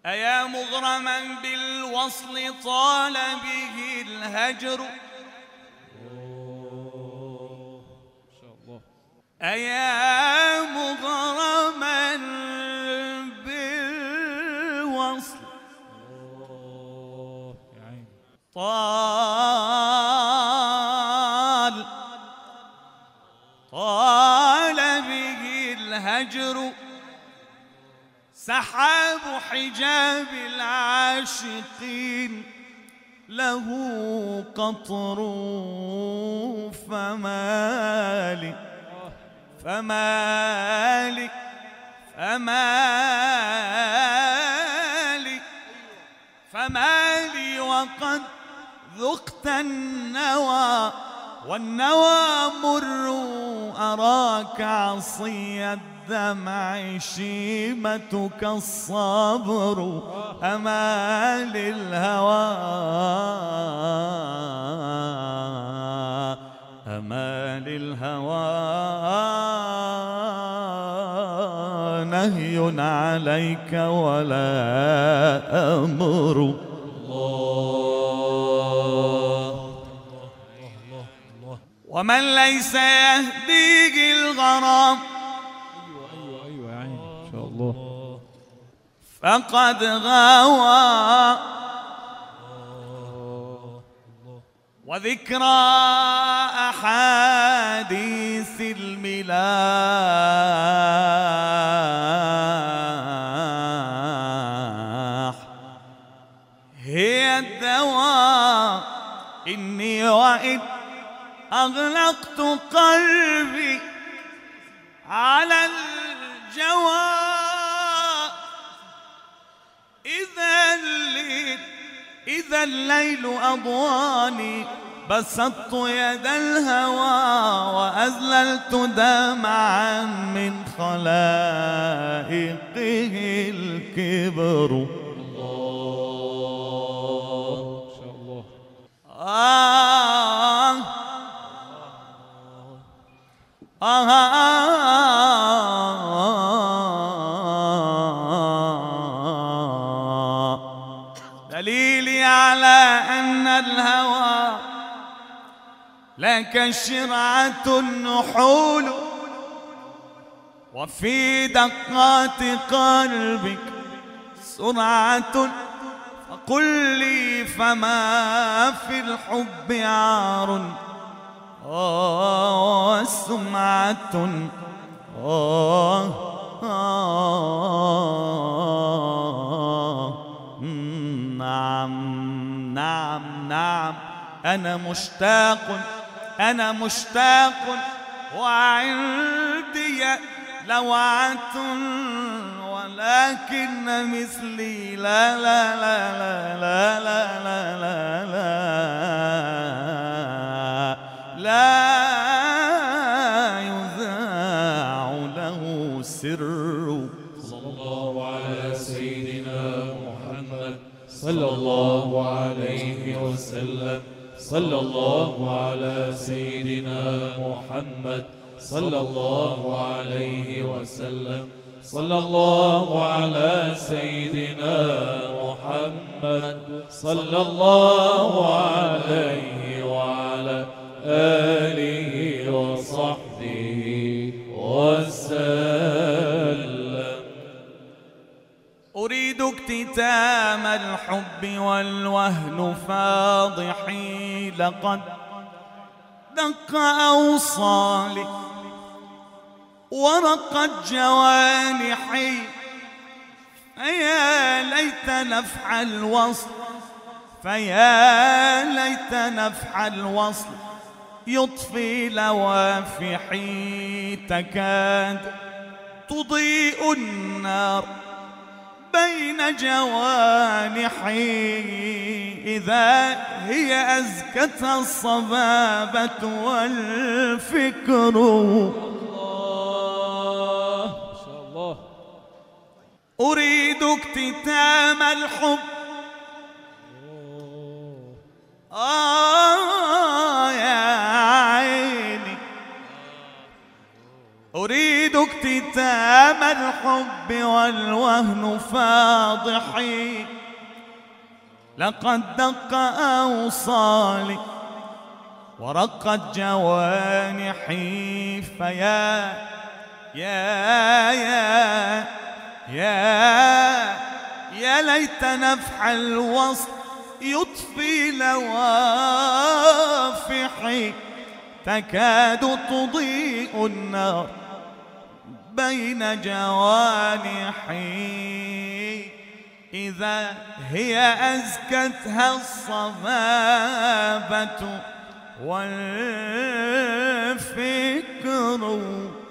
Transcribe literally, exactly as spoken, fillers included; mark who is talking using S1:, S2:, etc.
S1: أيا مغرما بالوصل طال به الهجر، أيا مغرما بالوصل طال طال به الهجر، سحاب حجاب العاشقين له قطر، فمالي فمالي فمالي فمالي وقد ذقت النوى، والنوى مر أراك عصي الدمع، شيمتك الصبر، أمال الهوى أمال الهوى نهي عليك ولا أمر. ومن ليس يهديه الغرام
S2: ايوه ايوه يا عيني ان شاء الله
S1: فقد غوى، وذكرى أحاديث الملاح هي الدواء. إني وإن أغلقت قلبي على الجوى، إذا الليل إذا الليل أضواني، بسطت يد الهوى وأزللت دمعا من خلائقه الكبر.
S2: الله ان شاء الله.
S1: آه آه آه دليلي على أن الهوى لك شرعة النحول، وفي دقات قلبك سرعة، فقل لي فما في الحب عار وسمعة. آه آه نعم نعم نعم أنا مشتاق أنا مشتاق، وعندي لوعة، ولكن مثلي لا لا لا لا لا لا لا لا لا يذاع له سر.
S2: صلى الله على سيدنا محمد صلى الله عليه وسلم. صلى الله على سيدنا محمد صلى الله عليه وسلم. صلى الله على سيدنا محمد صلى الله عليه وعلى آله وصحبه وسلم.
S1: أريد اكتتام الحب والوهن فاضحي، لقد دق أوصالي ورقت جوانحي، فيا ليت نفح الوصل فيا ليت نفح الوصل يطفي لوافحي، تكاد تضيء النار بين جوانحي، إذا هي أزكت الصبابة والفكر.
S2: الله ما شاء الله.
S1: أريد اكتتام الحب آه يا عيني، أريد اكتتام الحب والوهن فاضحي، لقد دق أوصالي ورقت جوانحي، فيا يا يا يا يا ليت نفح الوصل يطفي لوافحي، تكاد تضيء النار بين جوانحي، إذا هي أزكتها الصبابة والفكر